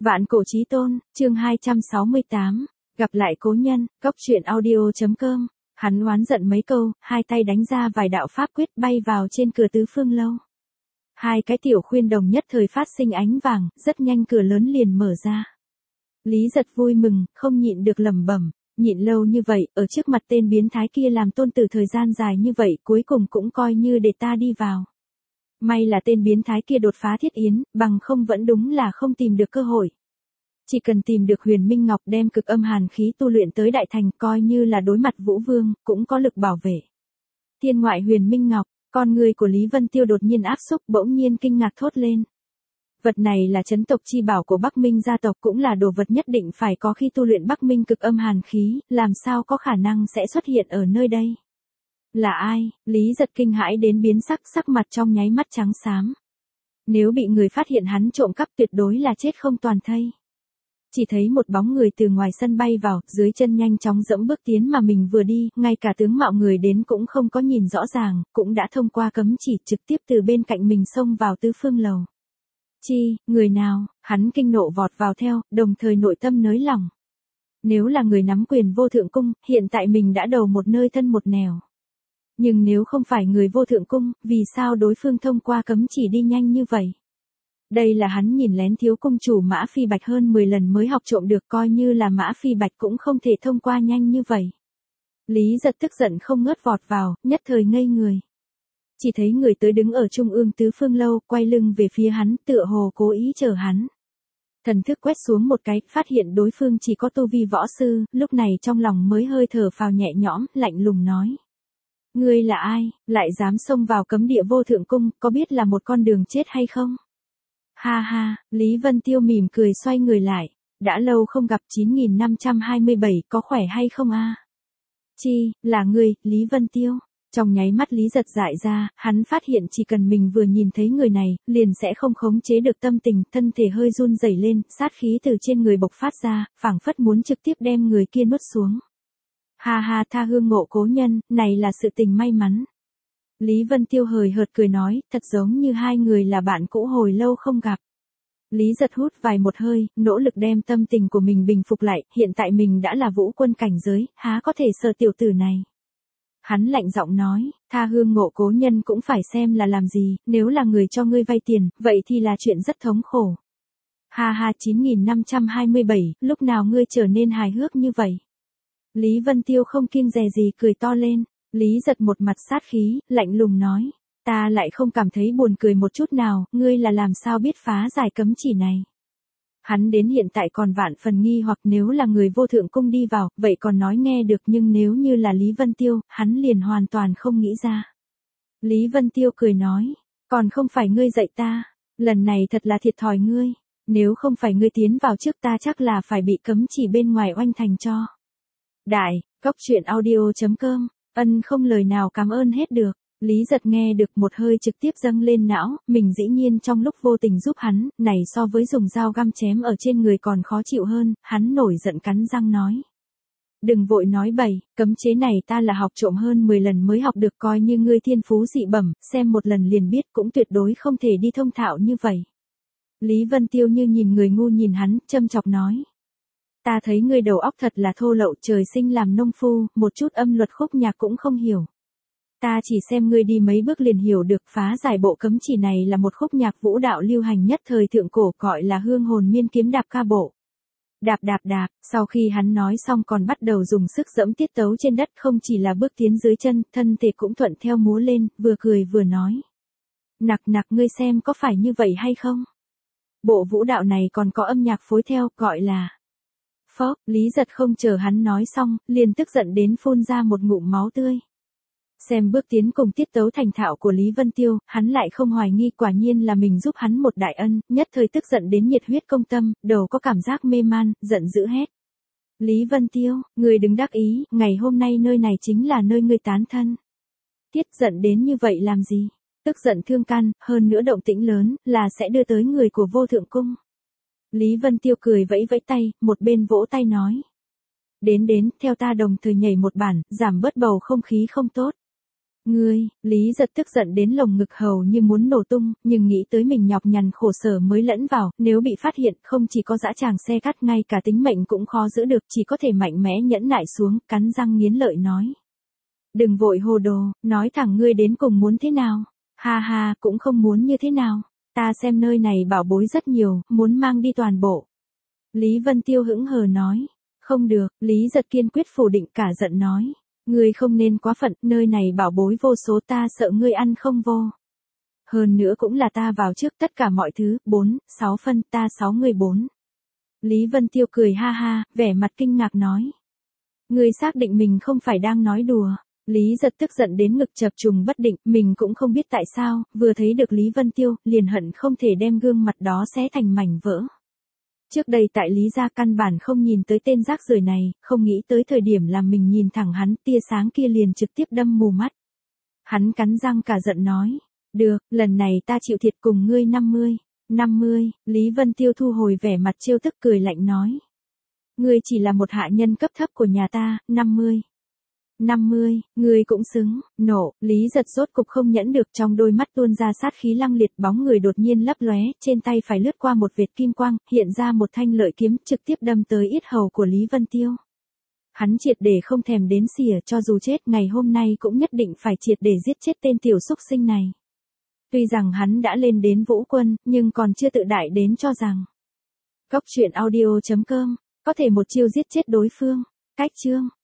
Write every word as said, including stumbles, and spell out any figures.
Vạn cổ chí tôn, chương hai trăm sáu mươi tám, gặp lại cố nhân, cốc truyện audio.com, hắn oán giận mấy câu, hai tay đánh ra vài đạo pháp quyết bay vào trên cửa tứ phương lâu. Hai cái tiểu khuyên đồng nhất thời phát sinh ánh vàng, rất nhanh cửa lớn liền mở ra. Lý Giật vui mừng, không nhịn được lẩm bẩm, nhịn lâu như vậy, ở trước mặt tên biến thái kia làm tôn tử thời gian dài như vậy, cuối cùng cũng coi như để ta đi vào. May là tên biến thái kia đột phá thiết yến, bằng không vẫn đúng là không tìm được cơ hội. Chỉ cần tìm được Huyền Minh Ngọc đem cực âm hàn khí tu luyện tới đại thành, coi như là đối mặt Vũ Vương, cũng có lực bảo vệ. Thiên ngoại Huyền Minh Ngọc, con người của Lý Vân Tiêu đột nhiên áp xúc, bỗng nhiên kinh ngạc thốt lên. Vật này là chấn tộc chi bảo của Bắc Minh gia tộc, cũng là đồ vật nhất định phải có khi tu luyện Bắc Minh cực âm hàn khí, làm sao có khả năng sẽ xuất hiện ở nơi đây. Là ai? Lý Giật kinh hãi đến biến sắc, sắc mặt trong nháy mắt trắng xám. Nếu bị người phát hiện hắn trộm cắp tuyệt đối là chết không toàn thây. Chỉ thấy một bóng người từ ngoài sân bay vào, dưới chân nhanh chóng dẫm bước tiến mà mình vừa đi, ngay cả tướng mạo người đến cũng không có nhìn rõ ràng, cũng đã thông qua cấm chỉ trực tiếp từ bên cạnh mình xông vào tứ phương lầu. Chi, người nào? Hắn kinh nộ vọt vào theo, đồng thời nội tâm nới lòng. Nếu là người nắm quyền vô thượng cung, hiện tại mình đã đầu một nơi thân một nẻo. Nhưng nếu không phải người vô thượng cung, vì sao đối phương thông qua cấm chỉ đi nhanh như vậy? Đây là hắn nhìn lén thiếu cung chủ Mã Phi Bạch hơn mười lần mới học trộm được, coi như là Mã Phi Bạch cũng không thể thông qua nhanh như vậy. Lý Giật tức giận không ngớt vọt vào, nhất thời ngây người. Chỉ thấy người tới đứng ở trung ương tứ phương lâu, quay lưng về phía hắn, tựa hồ cố ý chờ hắn. Thần thức quét xuống một cái, phát hiện đối phương chỉ có tu vi võ sư, lúc này trong lòng mới hơi thở phào nhẹ nhõm, lạnh lùng nói. Ngươi là ai, lại dám xông vào cấm địa vô thượng cung, có biết là một con đường chết hay không? Ha ha, Lý Vân Tiêu mỉm cười xoay người lại, đã lâu không gặp chín nghìn năm trăm hai mươi bảy, có khỏe hay không a? Chi, là ngươi, Lý Vân Tiêu. Trong nháy mắt Lý Giật dại ra, hắn phát hiện chỉ cần mình vừa nhìn thấy người này, liền sẽ không khống chế được tâm tình, thân thể hơi run rẩy lên, sát khí từ trên người bộc phát ra, phảng phất muốn trực tiếp đem người kia nuốt xuống. Ha ha, Tha Hương ngộ cố nhân, này là sự tình may mắn. Lý Vân Tiêu hời hợt cười nói, thật giống như hai người là bạn cũ hồi lâu không gặp. Lý Giật hút vài một hơi, nỗ lực đem tâm tình của mình bình phục lại, hiện tại mình đã là vũ quân cảnh giới, há có thể sợ tiểu tử này. Hắn lạnh giọng nói, Tha Hương ngộ cố nhân cũng phải xem là làm gì, nếu là người cho ngươi vay tiền, vậy thì là chuyện rất thống khổ. Ha ha, chín nghìn năm trăm hai mươi bảy, lúc nào ngươi trở nên hài hước như vậy? Lý Vân Tiêu không kiêng dè gì cười to lên, Lý Giật một mặt sát khí, lạnh lùng nói, ta lại không cảm thấy buồn cười một chút nào, ngươi là làm sao biết phá giải cấm chỉ này. Hắn đến hiện tại còn vạn phần nghi hoặc, nếu là người vô thượng cung đi vào, vậy còn nói nghe được, nhưng nếu như là Lý Vân Tiêu, hắn liền hoàn toàn không nghĩ ra. Lý Vân Tiêu cười nói, còn không phải ngươi dạy ta, lần này thật là thiệt thòi ngươi, nếu không phải ngươi tiến vào trước ta chắc là phải bị cấm chỉ bên ngoài oanh thành cho. Đại, cốc truyện audio.com, ân không lời nào cảm ơn hết được. Lý Giật nghe được một hơi trực tiếp dâng lên não, mình dĩ nhiên trong lúc vô tình giúp hắn, này so với dùng dao găm chém ở trên người còn khó chịu hơn, hắn nổi giận cắn răng nói. Đừng vội nói bậy, cấm chế này ta là học trộm hơn mười lần mới học được, coi như ngươi thiên phú dị bẩm, xem một lần liền biết, cũng tuyệt đối không thể đi thông thạo như vậy. Lý Vân Tiêu như nhìn người ngu nhìn hắn, châm chọc nói. Ta thấy ngươi đầu óc thật là thô lậu, trời sinh làm nông phu, một chút âm luật khúc nhạc cũng không hiểu. Ta chỉ xem ngươi đi mấy bước liền hiểu được, phá giải bộ cấm chỉ này là một khúc nhạc vũ đạo lưu hành nhất thời thượng cổ, gọi là hương hồn miên kiếm đạp ca bộ. Đạp đạp đạp, sau khi hắn nói xong còn bắt đầu dùng sức dẫm tiết tấu trên đất, không chỉ là bước tiến dưới chân, thân thể cũng thuận theo múa lên, vừa cười vừa nói. Nặc nặc, ngươi xem có phải như vậy hay không? Bộ vũ đạo này còn có âm nhạc phối theo, gọi là... Phốc, Lý Giật không chờ hắn nói xong, liền tức giận đến phun ra một ngụm máu tươi. Xem bước tiến cùng tiết tấu thành thạo của Lý Vân Tiêu, hắn lại không hoài nghi, quả nhiên là mình giúp hắn một đại ân, nhất thời tức giận đến nhiệt huyết công tâm, đầu có cảm giác mê man, giận dữ hét. Lý Vân Tiêu, người đừng đắc ý, ngày hôm nay nơi này chính là nơi ngươi tán thân. Tiết giận đến như vậy làm gì? Tức giận thương can, hơn nữa động tĩnh lớn, là sẽ đưa tới người của vô thượng cung. Lý Vân Tiêu cười vẫy vẫy tay, một bên vỗ tay nói. Đến đến, theo ta đồng thời nhảy một bản, giảm bớt bầu không khí không tốt. Ngươi, Lý Giật tức giận đến lồng ngực hầu như muốn nổ tung, nhưng nghĩ tới mình nhọc nhằn khổ sở mới lẫn vào, nếu bị phát hiện không chỉ có dã tràng xe cắt ngay cả tính mệnh cũng khó giữ được, chỉ có thể mạnh mẽ nhẫn nại xuống, cắn răng nghiến lợi nói. Đừng vội hồ đồ, nói thẳng ngươi đến cùng muốn thế nào. Ha ha, cũng không muốn như thế nào. Ta xem nơi này bảo bối rất nhiều, muốn mang đi toàn bộ. Lý Vân Tiêu hững hờ nói. Không được, Lý Giật kiên quyết phủ định cả giận nói. Ngươi không nên quá phận, nơi này bảo bối vô số ta sợ ngươi ăn không vô. Hơn nữa cũng là ta vào trước tất cả mọi thứ, bốn, sáu phân, ta sáu người bốn. Lý Vân Tiêu cười ha ha, vẻ mặt kinh ngạc nói. Ngươi xác định mình không phải đang nói đùa. Lý Giật tức giận đến ngực chập trùng bất định, mình cũng không biết tại sao, vừa thấy được Lý Vân Tiêu, liền hận không thể đem gương mặt đó xé thành mảnh vỡ. Trước đây tại Lý gia căn bản không nhìn tới tên rác rưởi này, không nghĩ tới thời điểm làm mình nhìn thẳng hắn, tia sáng kia liền trực tiếp đâm mù mắt. Hắn cắn răng cả giận nói, được, lần này ta chịu thiệt cùng ngươi năm mươi, năm mươi, Lý Vân Tiêu thu hồi vẻ mặt trêu tức cười lạnh nói. Ngươi chỉ là một hạ nhân cấp thấp của nhà ta, năm mươi. năm mươi, ngươi cũng xứng, nổ, Lý Giật rốt cục không nhẫn được, trong đôi mắt tuôn ra sát khí lăng liệt, bóng người đột nhiên lấp lóe, trên tay phải lướt qua một vệt kim quang, hiện ra một thanh lợi kiếm trực tiếp đâm tới yết hầu của Lý Vân Tiêu. Hắn triệt để không thèm đếm xỉa, cho dù chết ngày hôm nay cũng nhất định phải triệt để giết chết tên tiểu xúc sinh này. Tuy rằng hắn đã lên đến vũ quân, nhưng còn chưa tự đại đến cho rằng Góc truyện audio chấm com có thể một chiêu giết chết đối phương. Cách chương